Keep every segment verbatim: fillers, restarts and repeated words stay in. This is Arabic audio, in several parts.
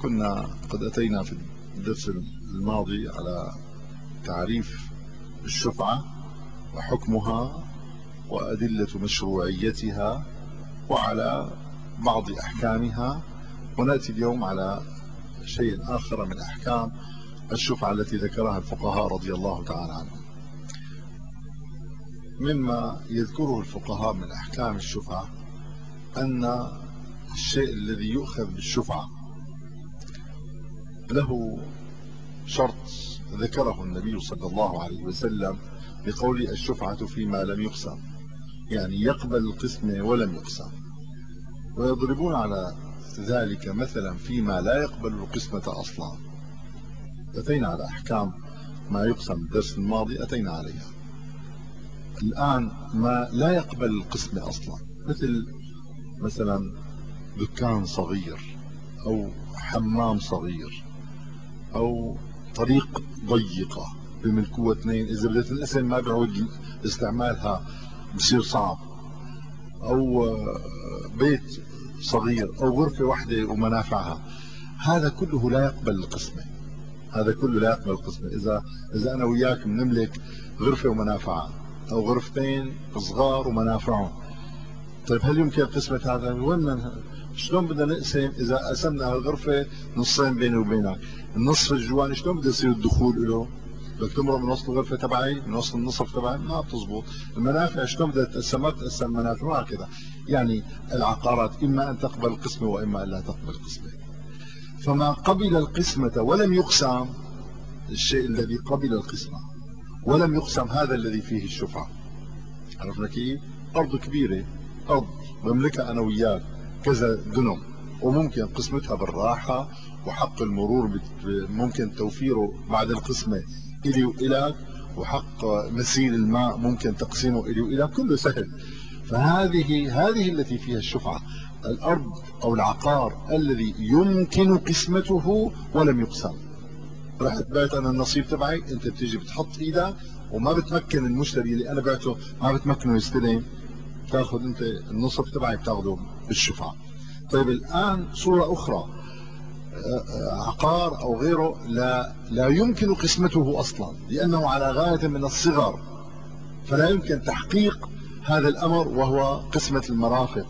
كنا قد أتينا في الدرس الماضي على تعريف الشفعة وحكمها وأدلة مشروعيتها وعلى بعض أحكامها، ونأتي اليوم على شيء آخر من أحكام الشفعة التي ذكرها الفقهاء رضي الله تعالى عنهم. مما يذكره الفقهاء من أحكام الشفعة أن الشيء الذي يؤخذ بالشفعة له شرط ذكره النبي صلى الله عليه وسلم بقول الشفعة فيما لم يقسم، يعني يقبل القسمة ولم يقسم، ويضربون على ذلك مثلا فيما لا يقبل القسمة أصلا. أتينا على أحكام ما يقسم الدرس الماضي، أتينا عليها. الآن ما لا يقبل القسمة أصلا، مثل مثلا دكان صغير أو حمام صغير أو طريق ضيقة بملكوها اثنين، إذا بدها تنقسم ما بيعود استعمالها بصير صعب، أو بيت صغير أو غرفة واحدة ومنافعها، هذا كله لا يقبل القسمة. هذا كله لا يقبل القسمة. إذا إذا أنا وياك بنملك غرفة ومنافعها أو غرفتين صغار ومنافعهم، طيب هل يمكن قسمة هذا؟ وين شلون بدنا نقسم إذا قسمنا هالغرفة نصين بيني وبينك؟ النصف الجواني شلون بده يصير الدخول له؟ بدك تمرق من وسط الغرفة تبعي، من وسط النصف تبعي، ما بتزبط. المنافع شلون بدها تتقسم؟ ما تتقسم منافع وهكذا. يعني العقارات إما أن تقبل القسمة وإما أن لا تقبل القسمة. فما قبل القسمة ولم يقسم، الشيء الذي قبل القسمة ولم يقسم هذا الذي فيه الشفعة. عرفنا كيف؟ أرض كبيرة، أرض بملكها أنا وياك كذا دنم، وممكن قسمتها بالراحة وحق المرور ممكن توفيره بعد القسمة إلي وإلك، وحق مسيل الماء ممكن تقسيمه إلي وإلك، كله سهل. فهذه هذه التي فيها الشفعة، الأرض أو العقار الذي يمكن قسمته ولم يقسم. رحت بعت أنا النصيب تبعي، أنت بتيجي بتحط إيدك وما بتمكن المشتري اللي أنا بعته، ما بتمكنه يستلم، تاخذ أنت النصف تبعي بتاخذه بالشفعة. طيب الآن صورة أخرى، عقار أو غيره لا لا يمكن قسمته أصلا لأنه على غاية من الصغر، فلا يمكن تحقيق هذا الأمر وهو قسمة المرافق.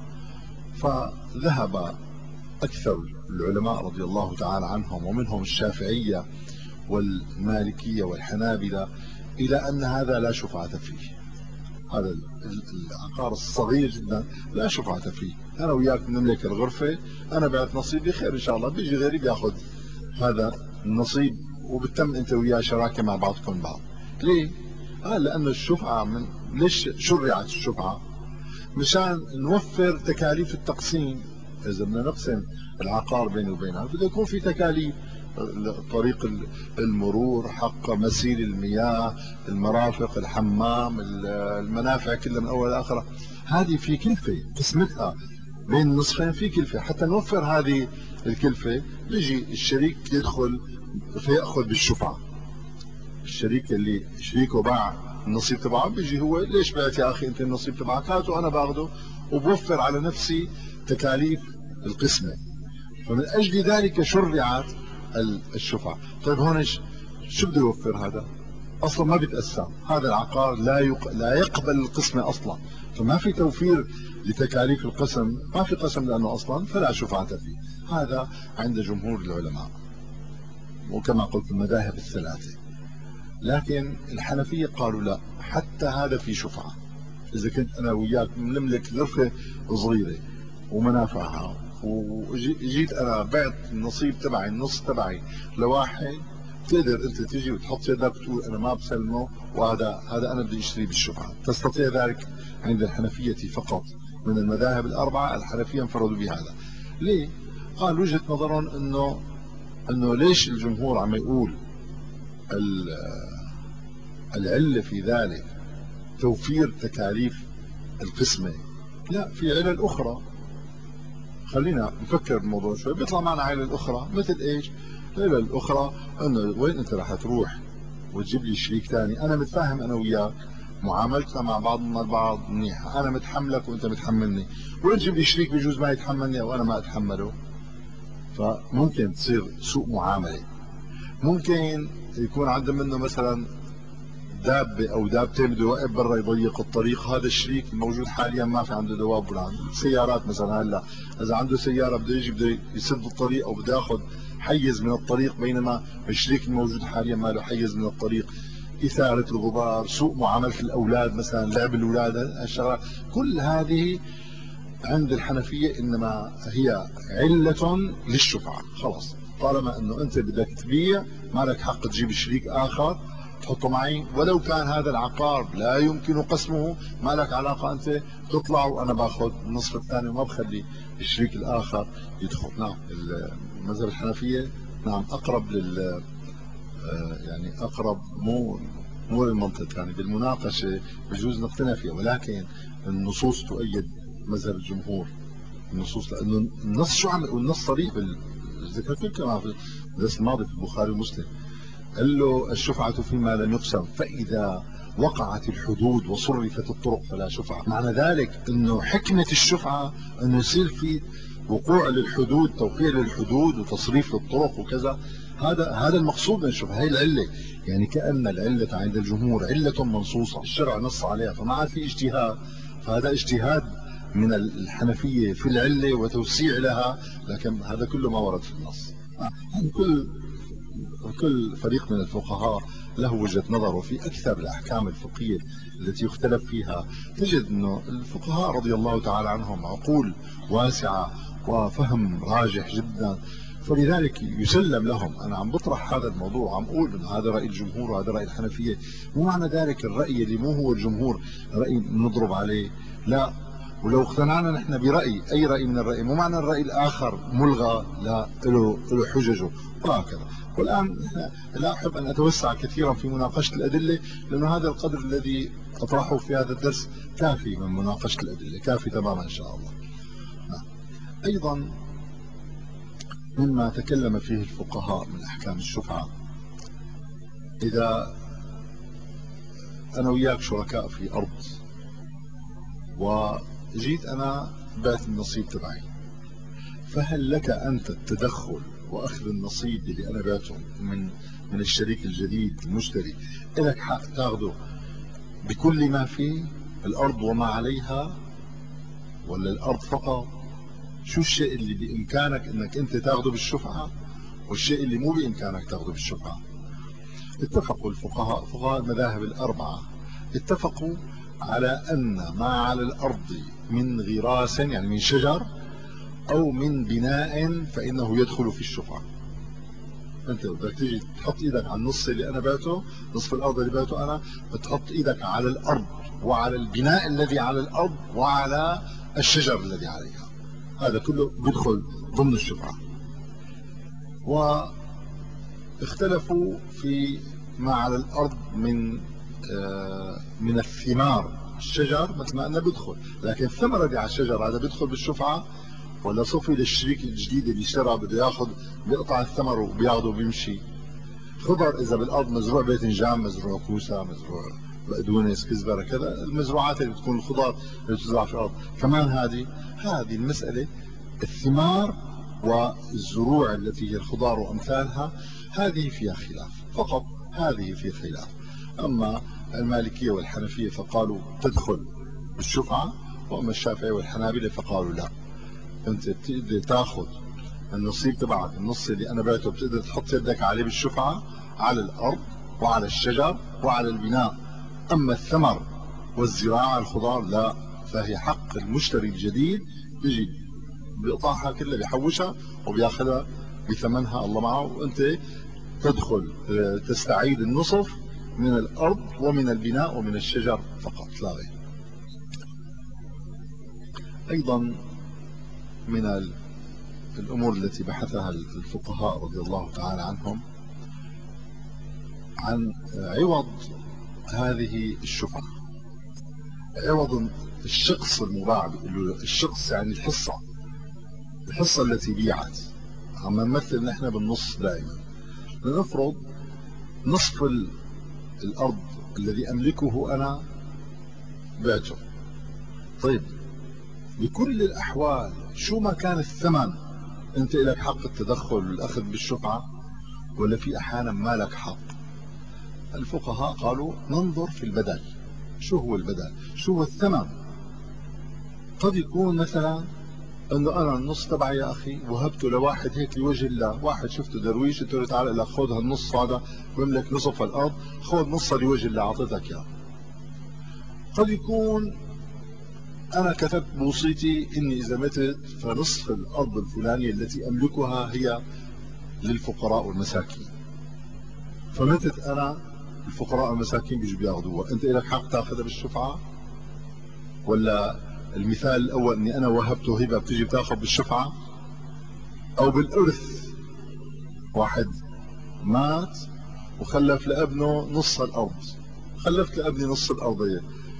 فذهب أكثر العلماء رضي الله تعالى عنهم ومنهم الشافعية والمالكية والحنابلة إلى أن هذا لا شفعة فيه. هذا العقار الصغير جدا لا شفعة فيه. أنا وياك نملك الغرفة، أنا بعت نصيبي خير إن شاء الله، بيجي غيري بياخذ هذا النصيب وبتم أنت وياه شراكة مع بعضكم بعض. ليه؟ آه لأن الشفعة من ليش شرعت الشفعة؟ مشان نوفر تكاليف التقسيم. إذا بدنا نقسم العقار بيني وبينها بده يكون في تكاليف، طريق المرور، حق مسيل المياه، المرافق، الحمام، المنافع كلها من أول لآخرها، هذه في كلفة قسمتها بين النصفين، في كلفة. حتى نوفر هذه الكلفة بيجي الشريك يدخل فيأخذ بالشفعة. الشريك اللي شريكه باع النصيب تبعه بيجي هو، ليش بعت يا أخي أنت النصيب تبعك؟ هاته أنا باخده وبوفر على نفسي تكاليف القسمة. فمن أجل ذلك شرعت الشفعة. طيب هون شو بده يوفر هذا؟ أصلا ما بيتقسم هذا العقار، لا يق... لا يقبل القسمة أصلا، فما في توفير لتكاليف القسم، ما في قسم لأنه أصلا، فلا شفعة فيه. هذا عند جمهور العلماء وكما قلت المذاهب الثلاثة. لكن الحنفية قالوا لا، حتى هذا في شفعة. إذا كنت أنا وياك نملك غرفة صغيرة ومنافعها، وجيت أنا بعت النصيب تبعي، النص تبعي لواحد، تقدر أنت تيجي وتحط يدك وتقول أنا ما بسلمه، وهذا هذا أنا بدي أشتري بالشفعة. تستطيع ذلك عند الحنفية فقط. من المذاهب الأربعة الحنفية انفردوا بهذا. ليه؟ قال وجهة نظرهم إنه إنه ليش الجمهور عم يقول العلة في ذلك توفير تكاليف القسمة؟ لا، في علل أخرى. خلينا نفكر بالموضوع شوي، بيطلع معنا علل أخرى. مثل إيش؟ العلل الأخرى إنه وين أنت رح تروح وتجيب لي شريك ثاني؟ أنا متفاهم أنا وياك، معاملتنا مع بعضنا البعض منيحة، أنا متحملك وأنت متحملني، وين تجيب لي شريك بجوز ما يتحملني أو أنا ما أتحمله؟ فممكن تصير سوء معاملة. ممكن يكون عنده منه مثلا دابة أو دابتين بده يوقف برا يضيق الطريق، هذا الشريك الموجود حاليا ما في عنده دواب ولا عنده سيارات مثلا. هلا إذا عنده سيارة بده يجي بده يسد الطريق أو بده ياخذ حيز من الطريق، بينما الشريك الموجود حاليا ما له حيز من الطريق. إثارة الغبار، سوء معاملة الأولاد مثلا، لعب الأولاد، الشغلات كل هذه عند الحنفية إنما هي علة للشفعة. خلاص، طالما إنه أنت بدك تبيع ما لك حق تجيب شريك آخر تحطه معي، ولو كان هذا العقار لا يمكن قسمه، ما لك علاقة، أنت تطلع وأنا باخذ النصف الثاني وما بخلي الشريك الآخر يدخل. نعم، المذهب الحنفية نعم أقرب لل يعني أقرب مو مو للمنطق. يعني بالمناقشة بجوز نقتنع فيها، ولكن النصوص تؤيد مذهب الجمهور. النصوص لأنه النص شو عم يقول؟ النص صريح. ذكرت كمان في الدرس الماضي في البخاري ومسلم، قال له الشفعة فيما لم يقسم، فإذا وقعت الحدود وصرفت الطرق فلا شفعة. معنى ذلك أنه حكمة الشفعة أنه يصير في وقوع للحدود، توقيع للحدود وتصريف للطرق وكذا. هذا هذا المقصود من الشفعة، هي العلة. يعني كأن العلة عند الجمهور علة منصوصة، الشرع نص عليها، فما عاد في اجتهاد. فهذا اجتهاد من الحنفية في العلة وتوسيع لها، لكن هذا كله ما ورد في النص. يعني كل كل فريق من الفقهاء له وجهة نظر، وفي أكثر الأحكام الفقهية التي يختلف فيها تجد أنه الفقهاء رضي الله تعالى عنهم عقول واسعة وفهم راجح جدا، فلذلك يسلم لهم. أنا عم بطرح هذا الموضوع، عم أقول أنه هذا رأي الجمهور وهذا رأي الحنفية، مو معنى ذلك الرأي اللي مو هو الجمهور رأي نضرب عليه، لا. ولو اقتنعنا نحن برأي، أي رأي من الرأي، مو معنى الرأي الآخر ملغى، لا، له له حججه وهكذا. والآن لا أحب أن أتوسع كثيرا في مناقشة الأدلة، لأن هذا القدر الذي أطرحه في هذا الدرس كافي من مناقشة الأدلة، كافي تماما إن شاء الله. أيضا مما تكلم فيه الفقهاء من أحكام الشفعة، إذا أنا وياك شركاء في أرض وجيت أنا بعت النصيب تبعي، فهل لك أنت التدخل وأخذ النصيب اللي أنا بعته من من الشريك الجديد المشتري؟ لك حق تاخذه بكل ما فيه الأرض وما عليها، ولا الأرض فقط؟ شو الشيء اللي بإمكانك أنك أنت تاخذه بالشفعة والشيء اللي مو بإمكانك تاخذه بالشفعة؟ اتفقوا الفقهاء، فقهاء المذاهب الأربعة اتفقوا على أن ما على الأرض من غراس، يعني من شجر أو من بناء، فإنه يدخل في الشفعة. أنت بدك تيجي تحط إيدك على النص اللي أنا بعته، نصف الأرض اللي بعته أنا، بتحط إيدك على الأرض وعلى البناء الذي على الأرض وعلى الشجر الذي عليها، هذا كله بدخل ضمن الشفعة. واختلفوا في ما على الأرض من آه من الثمار، الشجر مثل ما قلنا بدخل، لكن الثمرة دي على الشجر هذا بدخل بالشفعة، ولا صفي للشريك الجديد اللي اشترى بده ياخذ بيقطع الثمر وبياخذه وبيمشي؟ خضر اذا بالارض مزروع باذنجان، مزروع كوسه، مزروع بقدونس، كزبره، كذا المزروعات اللي بتكون الخضار اللي بتزرع في الارض، كمان هذه هذه المساله الثمار والزروع التي هي الخضار وامثالها، هذه فيها خلاف، فقط هذه في خلاف. اما المالكيه والحنفيه فقالوا تدخل بالشفعه، واما الشافعي والحنابله فقالوا لا، انت بتقدر تاخذ النصيب تبعك، النص اللي انا بعته بتقدر تحط يدك عليه بالشفعة على الارض وعلى الشجر وعلى البناء، اما الثمر والزراعة الخضار لا، فهي حق المشتري الجديد، بيجي بيقطعها كلها بيحوشها وبياخذها بثمنها الله معه، وانت تدخل تستعيد النصف من الارض ومن البناء ومن الشجر فقط لا غير. ايضا من الأمور التي بحثها الفقهاء رضي الله تعالى عنهم عن عوض هذه الشفعة، عوض الشخص المباع، الشخص يعني الحصة، الحصة التي بيعت. عم نمثل نحن بالنص دائما، لنفرض نصف الأرض الذي أملكه أنا بعته، طيب بكل الأحوال شو ما كان الثمن انت لك حق التدخل والاخذ بالشفعة ولا في احيانا ما لك حق؟ الفقهاء قالوا ننظر في البدل. شو هو البدل؟ شو هو الثمن؟ قد يكون مثلا انه انا النص تبعي يا اخي وهبته لواحد هيك لوجه الله، واحد شفته درويش قلت له تعال لك خذ هالنص هذا بملك نصف الارض، خذ نصها لوجه الله اعطيتك اياه. قد يكون انا كتبت بوصيتي اني اذا متت فنصف الارض الفلانيه التي املكها هي للفقراء والمساكين، فمتت انا الفقراء والمساكين بيجوا بياخذوها، انت لك حق تاخذها بالشفعه؟ ولا المثال الاول اني انا وهبته هبه بتيجي بتاخذ بالشفعه؟ او بالارث، واحد مات وخلف لابنه نص الارض، خلفت لابني نص الارض هي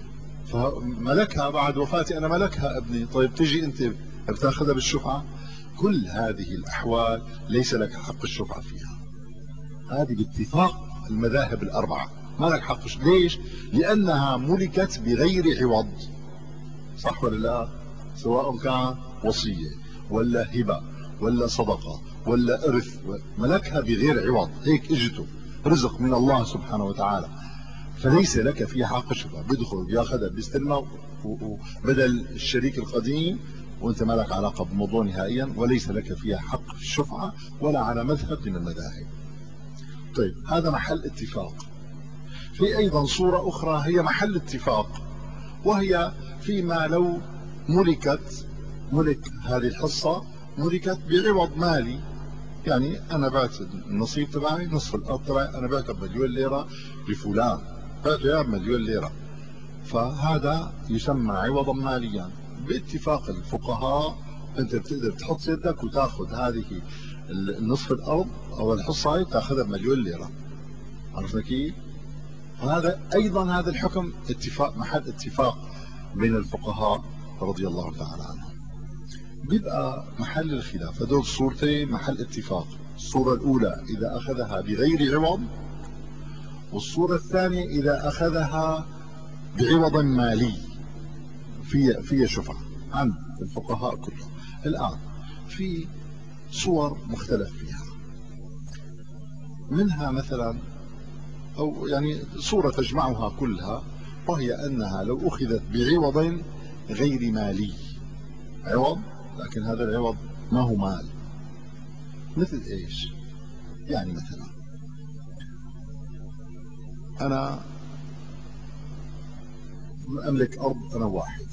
فملكها بعد وفاتي انا ملكها ابني، طيب تيجي انت بتاخذها بالشفعه؟ كل هذه الاحوال ليس لك حق الشفعه فيها، هذه باتفاق المذاهب الاربعه ما لك حق. ليش؟ لانها ملكت بغير عوض، صح ولا لا؟ سواء كان وصيه ولا هبه ولا صدقه ولا ارث، ملكها بغير عوض، هيك اجته رزق من الله سبحانه وتعالى، فليس لك فيها حق الشفعه. بدخل بياخذها بيستلمها بدل الشريك القديم وانت ما لك علاقه بالموضوع نهائيا، وليس لك فيها حق الشفعه ولا على مذهب من المذاهب. طيب هذا محل اتفاق. في ايضا صوره اخرى هي محل اتفاق، وهي فيما لو ملكت ملك هذه الحصه ملكت بعوض مالي، يعني انا بعت النصيب تبعي نصف الارض تبعي انا بعتها بمليون ليره لفلان، بعته اياه بمليون ليره، فهذا يسمى عوضا ماليا. باتفاق الفقهاء انت بتقدر تحط يدك وتاخذ هذه النصف الارض او الحصه هاي تاخذها بمليون ليره، عرفنا كيف؟ هذا ايضا هذا الحكم اتفاق محل اتفاق بين الفقهاء رضي الله تعالى عنهم. بيبقى محل الخلاف هذول صورتين محل اتفاق، الصورة الأولى إذا أخذها بغير عوض، والصورة الثانية إذا أخذها بعوض مالي في في شفعة عند الفقهاء كلهم. الآن في صور مختلف فيها، منها مثلا أو يعني صورة تجمعها كلها، وهي أنها لو أخذت بعوض غير مالي، عوض لكن هذا العوض ما هو مال. مثل ايش؟ يعني مثلا انا املك ارض انا واحد،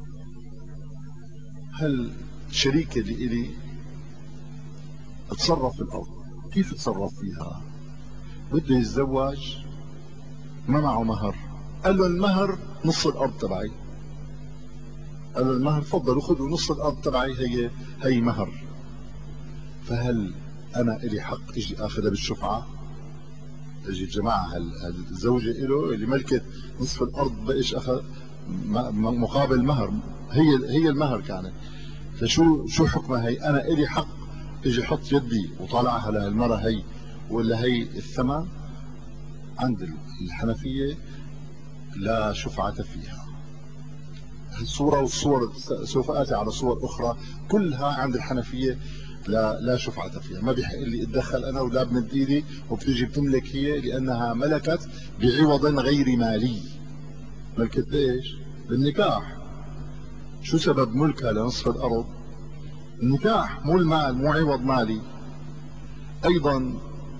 هل شريكي اللي الي اتصرف في الارض، كيف اتصرف فيها؟ بده يتزوج ما معه مهر، قال له المهر نص الارض تبعي، قال له المهر تفضلوا خذوا نص الارض تبعي هي هي مهر، فهل انا الي حق اجي اخذها بالشفعه؟ اجي الجماعه الزوجه له اللي ملكت نصف الارض بقيش اخذ مقابل مهر، هي هي المهر كانت، فشو شو حكمها هي؟ انا الي حق اجي احط يدي وطالعها لهالمره هي ولا هي الثمن؟ عند الحنفيه لا شفعه فيها. الصوره والصور سوف اتي على صور اخرى كلها عند الحنفيه لا لا شفعة فيها، ما بيحق لي اتدخل انا ولا بمد ايدي وبتيجي بتملك هي لانها ملكت بعوض غير مالي. ملكت ايش؟ بالنكاح. شو سبب ملكها لنصف الارض؟ النكاح، مو المال، مو عوض مالي. ايضا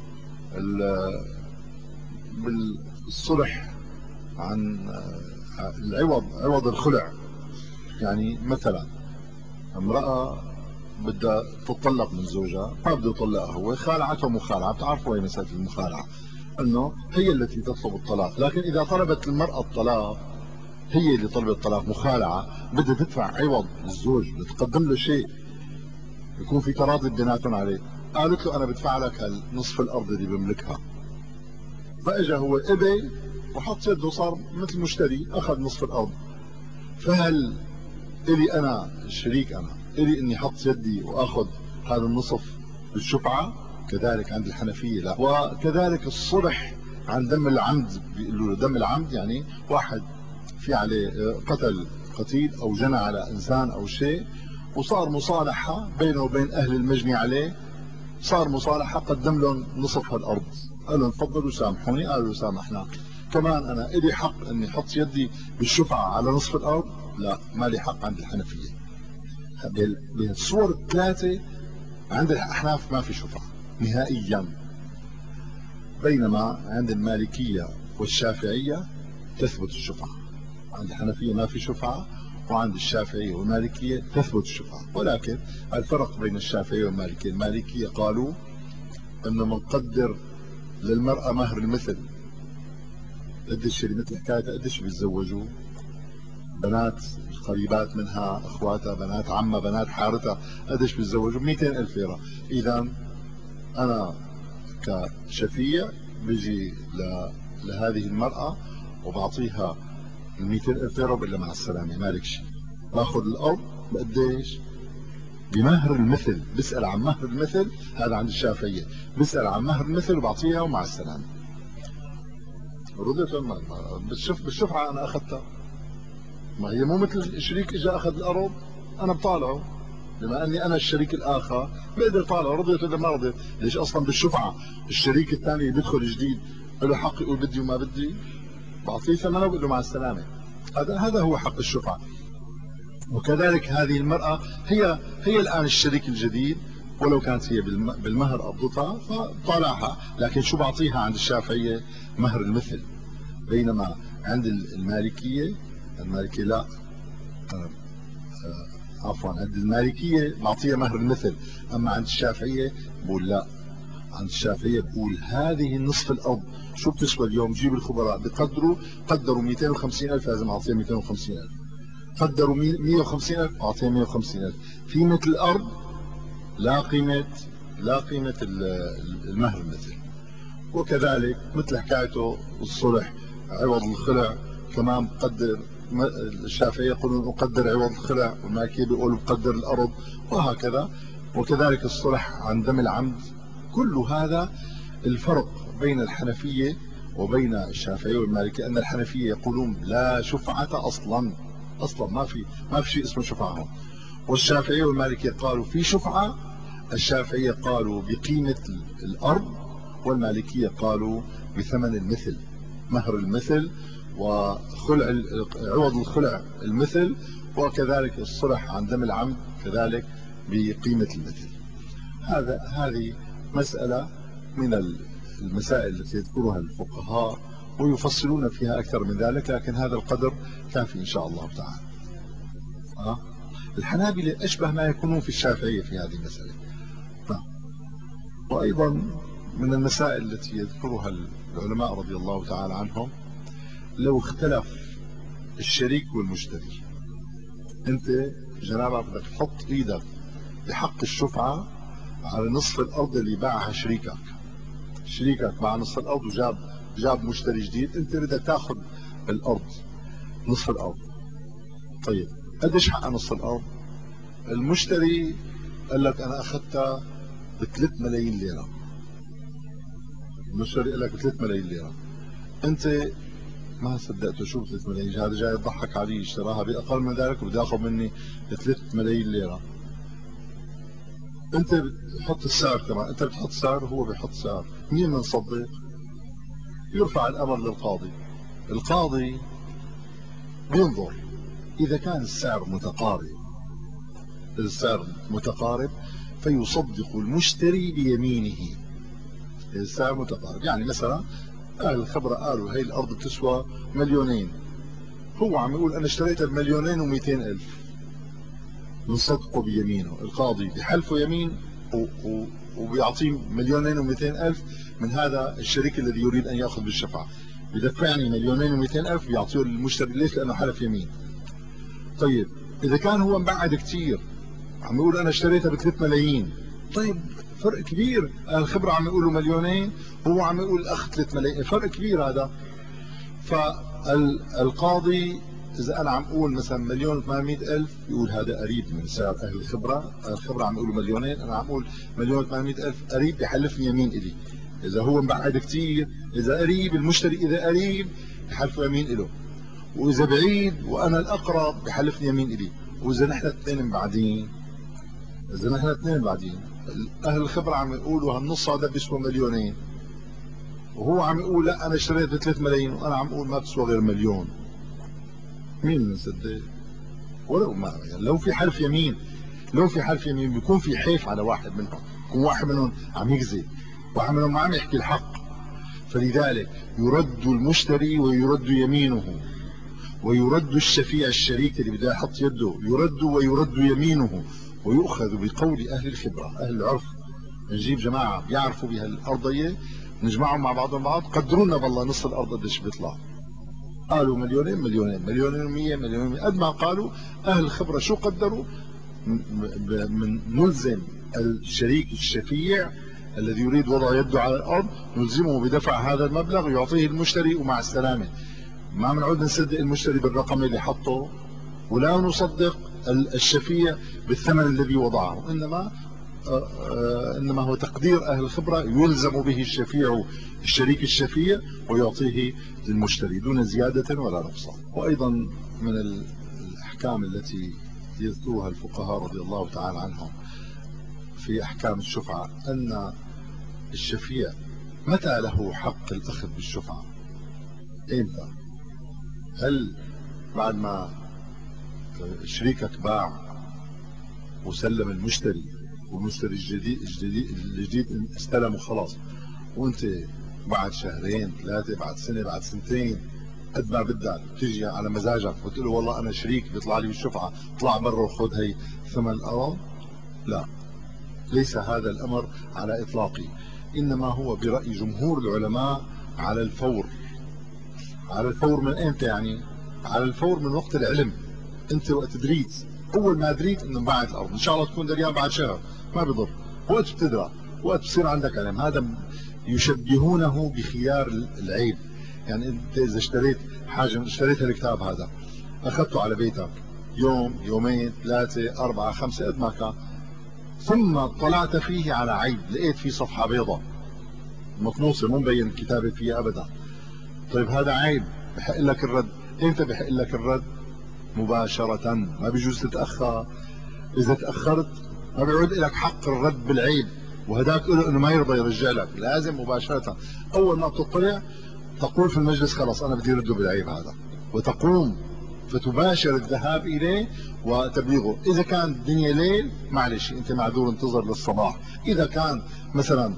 بالصلح عن العوض، عوض الخلع، يعني مثلا امرأة بدها تطلق من زوجها، ما بده يطلقها هو، خالعته مخالعة، بتعرفوا هي مسألة المخالعة انه هي التي تطلب الطلاق، لكن اذا طلبت المرأة الطلاق هي اللي طلبت الطلاق مخالعة، بدها تدفع عوض للزوج، بدها تقدم له شيء يكون في تراضي بيناتهم عليه، قالت له انا بدفع لك نصف الارض اللي بملكها، فاجا هو ابي وحط يده صار مثل مشتري اخذ نصف الارض، فهل الي انا الشريك انا الي اني احط يدي واخذ هذا النصف بالشفعة؟ كذلك عند الحنفية لا. وكذلك الصلح عن دم العمد، بيقولوا له دم العمد يعني واحد في عليه قتل قتيل او جنى على انسان او شيء وصار مصالحة بينه وبين أهل المجني عليه، صار مصالحة قدم لهم نصف هالأرض، قال لهم تفضلوا سامحوني، قالوا سامحنا. كمان أنا إلي حق إني أحط يدي بالشفعة على نصف الأرض؟ لا، ما لي حق عند الحنفية. بالصور الثلاثة عند الأحناف ما في شفعة نهائيا، بينما عند المالكية والشافعية تثبت الشفعة. عند الحنفية ما في شفعة، وعند الشافعية والمالكية تثبت الشفعة. ولكن الفرق بين الشافعية والمالكية، المالكية قالوا انه منقدر للمرأة مهر المثل. قديش مثل حكاية قديش بيتزوجوا بنات قريبات منها، اخواتها، بنات عمها، بنات حارتها، قديش بيتزوجوا؟ مئتين الف ليرة. اذا انا كشفيع بيجي لهذه المرأة وبعطيها ال مئتين الف ليرة وبقول لها مع السلامة مالك شيء، باخذ الارض بقديش؟ بمهر المثل. بسأل عن مهر المثل، هذا عند الشافعية، بسأل عن مهر المثل وبعطيها ومع السلامة. رضيت ما بالشف بالشفعة انا اخذتها، ما هي مو مثل شريك اجى اخذ الارض انا بطالعه، بما اني انا الشريك الاخر بقدر طالعه رضيت ولا ما رضيت. ليش اصلا بالشفعة الشريك الثاني اللي بيدخل جديد له حق يقول بدي وما بدي؟ بعطيه ثمنه وبقول له مع السلامة. هذا هذا هو حق الشفعة. وكذلك هذه المرأة هي هي الآن الشريك الجديد، ولو كانت هي بالمهر أضبطها فطالعها، لكن شو بعطيها عند الشافعية؟ مهر المثل. بينما عند المالكية، المالكية لا آه آه عفوا عند المالكية بعطيها مهر المثل، أما عند الشافعية بقول لا. عند الشافعية بقول هذه النصف الأرض شو بتسوى اليوم؟ جيب الخبراء بقدروا، قدروا مئتين وخمسين ألف لازم أعطيها مئتين وخمسين ألف، قدروا مئة وخمسين ألف أعطيها مئة وخمسين ألف. قيمة الأرض لا قيمة لا قيمة المهر المثل. وكذلك مثل حكايته الصلح عوض الخلع، كمان بقدر. الشافعية يقولون أقدر عوض الخلع، والمالكية بيقولوا بقدر الأرض، وهكذا. وكذلك الصلح عن دم العمد. كل هذا الفرق بين الحنفية وبين الشافعية والمالكية أن الحنفية يقولون لا شفعة أصلا، أصلا ما في ما في شيء اسمه شفعة هون. والشافعية والمالكية قالوا في شفعة. الشافعية قالوا بقيمة الأرض، والمالكية قالوا بثمن المثل، مهر المثل، وخلع عوض الخلع المثل، وكذلك الصلح عن دم العمد كذلك بقيمة المثل. هذا هذه مسألة من المسائل التي يذكرها الفقهاء ويفصلون فيها أكثر من ذلك، لكن هذا القدر كافي إن شاء الله تعالى. أه؟ الحنابلة أشبه ما يكونون في الشافعية في هذه المسألة. أه؟ وأيضا من المسائل التي يذكرها العلماء رضي الله تعالى عنهم، لو اختلف الشريك والمشتري، أنت جنابك بدك تحط إيدك بحق الشفعة على نصف الأرض اللي باعها شريكك، شريكك باع نصف الأرض وجاب جاب مشتري جديد، أنت بدك تاخذ الأرض، نصف الأرض. طيب قديش حق نصف الأرض؟ المشتري قال لك أنا أخذتها بثلاث ملايين ليرة. المشتري قال لك بثلاث ملايين ليرة، أنت ما صدقته. شو ثلاث ملايين؟ هذا جاي يضحك علي، اشتراها بأقل من ذلك وبده ياخذ مني ثلاث ملايين ليرة. أنت بتحط السعر كمان، أنت بتحط سعر وهو بيحط سعر، مين بنصدق؟ يرفع الأمر للقاضي. القاضي بينظر إذا كان السعر متقارب، السعر متقارب فيصدق المشتري بيمينه. السعر متقارب، يعني مثلا أهل الخبرة قالوا هي الأرض بتسوى مليونين، هو عم يقول أنا اشتريتها بمليونين ومئتين ألف، بنصدقه بيمينه. القاضي بحلفه يمين وبيعطيه مليونين ومئتين ألف من هذا الشريك الذي يريد أن يأخذ بالشفعة، بدفعني مليونين ومئتين ألف بيعطيه للمشتري. ليش؟ لأنه حلف يمين. طيب إذا كان هو مبعد كتير، عم يقول أنا اشتريتها بثلاث ملايين، طيب فرق كبير. الخبرة عم يقولوا مليونين، هو عم يقول الأخ ثلاث ملايين، فرق كبير هذا. فالقاضي إذا أنا عم أقول مثلا مليون وثمانمائة ألف، يقول هذا قريب من سعر أهل الخبرة. الخبرة عم يقولوا مليونين، أنا عم أقول مليون وثمانمائة ألف، قريب، بحلفني يمين إلي. إذا هو مبعد كتير، إذا قريب المشتري، إذا قريب بحلف يمين إله، وإذا بعيد وأنا الأقرب بحلفني يمين إلي. وإذا نحن الاثنين مبعدين اذا نحن اثنين بعدين، اهل الخبره عم يقولوا هالنص هذا بيسوى مليونين، وهو عم يقول لا انا اشتريت ب ثلاث ملايين وانا عم اقول ما بتسوى غير مليون، مين بنصدق؟ ولو ما يعني لو في حلف يمين، لو في حلف يمين بيكون في حيف على واحد منهم، يكون واحد منهم عم يكذب، واحد منهم ما عم يحكي الحق. فلذلك يرد المشتري ويرد يمينه، ويرد الشفيع الشريك اللي بده يحط يده يرد ويرد يمينه، ويؤخذ بقول اهل الخبره اهل العرف. نجيب جماعه بيعرفوا بهالارضيه، نجمعهم مع بعضهم بعض، قدروا لنا بالله نص الارض قديش بيطلع. قالوا مليونين مليونين مليونين ومية مليونين ومية. قد ما قالوا اهل الخبره شو قدروا من نلزم الشريك الشفيع الذي يريد وضع يده على الارض، نلزمه بدفع هذا المبلغ ويعطيه المشتري ومع السلامه. ما بنعود نصدق المشتري بالرقم اللي حطه، ولا نصدق الشفيع بالثمن الذي وضعه، انما آه آه انما هو تقدير اهل الخبره يلزم به الشفيع الشريك الشفيع ويعطيه للمشتري دون زياده ولا نقصان. وايضا من الاحكام التي يذكرها الفقهاء رضي الله تعالى عنهم في احكام الشفعه ان الشفيع متى له حق الاخذ بالشفعه؟ امتى؟ هل بعد ما شريكك باع وسلم المشتري والمشتري الجديد الجديد الجديد استلم وخلاص، وانت بعد شهرين ثلاثه بعد سنه بعد سنتين قد ما بدك تيجي على مزاجك وتقول له والله انا شريك بيطلع لي بالشفعه، اطلع برا وخذ هي ثمن الارض؟ لا، ليس هذا الامر على اطلاقه، انما هو براي جمهور العلماء على الفور. على الفور من امتى يعني؟ على الفور من وقت العلم. انت وقت دريت، اول ما دريت انه انباعت الارض، ان شاء الله تكون دريان بعد شهر ما بضر، وقت بتدرى، وقت بصير عندك علم. هذا يشبهونه بخيار العيب. يعني انت اذا اشتريت حاجه، اشتريت الكتاب هذا اخذته على بيتك يوم يومين ثلاثه اربعه خمسه قد ما كان، ثم طلعت فيه على عيب، لقيت فيه صفحه بيضاء مطموسه مو مبين الكتابه فيها ابدا، طيب هذا عيب، بحق لك الرد. امتى بحق لك الرد؟ مباشرة، ما بيجوز تتأخر. إذا تأخرت ما بيعود لك حق الرد بالعيب، وهداك له إنه ما يرضى يرجع لك، لازم مباشرة أول ما تطلع تقول في المجلس خلاص أنا بدي أرده بالعيب هذا، وتقوم فتباشر الذهاب إليه وتبليغه. إذا كان الدنيا ليل معلش أنت معذور، انتظر للصباح. إذا كان مثلا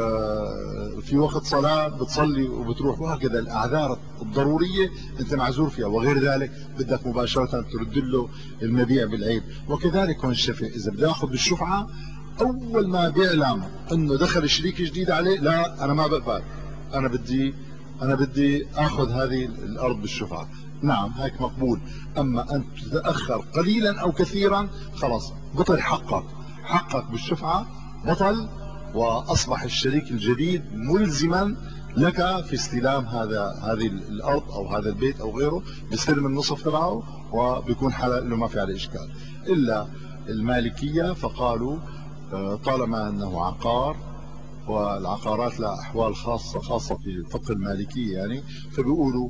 في وقت صلاة بتصلي وبتروح، وهكذا الأعذار الضرورية أنت معذور فيها، وغير ذلك بدك مباشرة ترد له المبيع بالعيب. وكذلك هون الشفيع إذا بده ياخذ بالشفعة، أول ما بيعلم إنه دخل شريك جديد عليه، لا أنا ما بقبل، أنا بدي أنا بدي آخذ هذه الأرض بالشفعة، نعم هيك مقبول. أما أن تتأخر قليلا أو كثيرا خلاص بطل حقك، حقك بالشفعة بطل، واصبح الشريك الجديد ملزما لك في استلام هذا هذه الارض او هذا البيت او غيره، بيستلم النصف تبعه وبيكون حلال له ما في عليه اشكال. الا المالكيه فقالوا طالما انه عقار، والعقارات لها احوال خاصه خاصه في فقه المالكيه يعني، فبيقولوا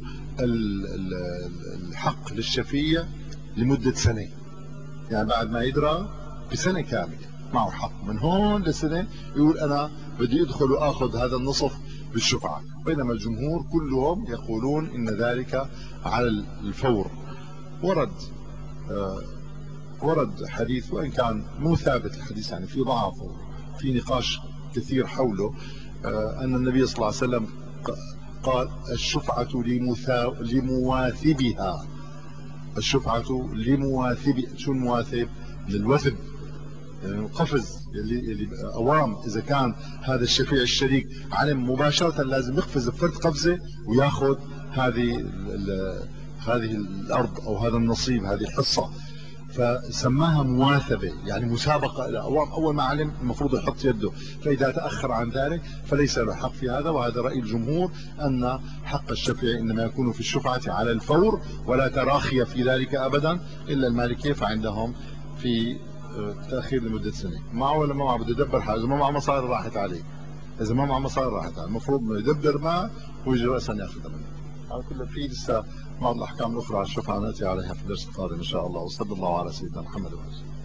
الحق للشفيع لمده سنه، يعني بعد ما يدرى بسنه كامله معه حق من هون لسنه يقول انا بدي ادخل واخذ هذا النصف بالشفعه. بينما الجمهور كلهم يقولون ان ذلك على الفور. ورد آه ورد حديث وان كان مو ثابت الحديث، يعني في ضعف في نقاش كثير حوله، آه ان النبي صلى الله عليه وسلم قال الشفعه لمواثبها. الشفعه لمواثب، شو المواثب؟ للوثب، يعني القفز اللي اللي اوام. اذا كان هذا الشفيع الشريك علم مباشره لازم يقفز بفرد قفزه وياخذ هذه هذه الارض او هذا النصيب، هذه الحصه، فسماها مواثبه، يعني مسابقه الى اوام. اول ما علم المفروض يحط يده، فاذا تاخر عن ذلك فليس له حق في هذا. وهذا راي الجمهور ان حق الشفيع انما يكون في الشفعه على الفور ولا تراخي في ذلك ابدا. الا المالكيه فعندهم في تأخير لمدة سنة. معه ولا ما معه؟ بده يدبر حاجة، إذا ما معه مصاري راحت عليه، إذا ما معه مصاري راحت عليه، المفروض إنه يدبر ما ويجي رأسا ياخذها منه. على كل في لسه بعض الأحكام الأخرى على الشفعة نأتي عليها في الدرس القادم إن شاء الله. وصلى الله على سيدنا محمد وعلى آله.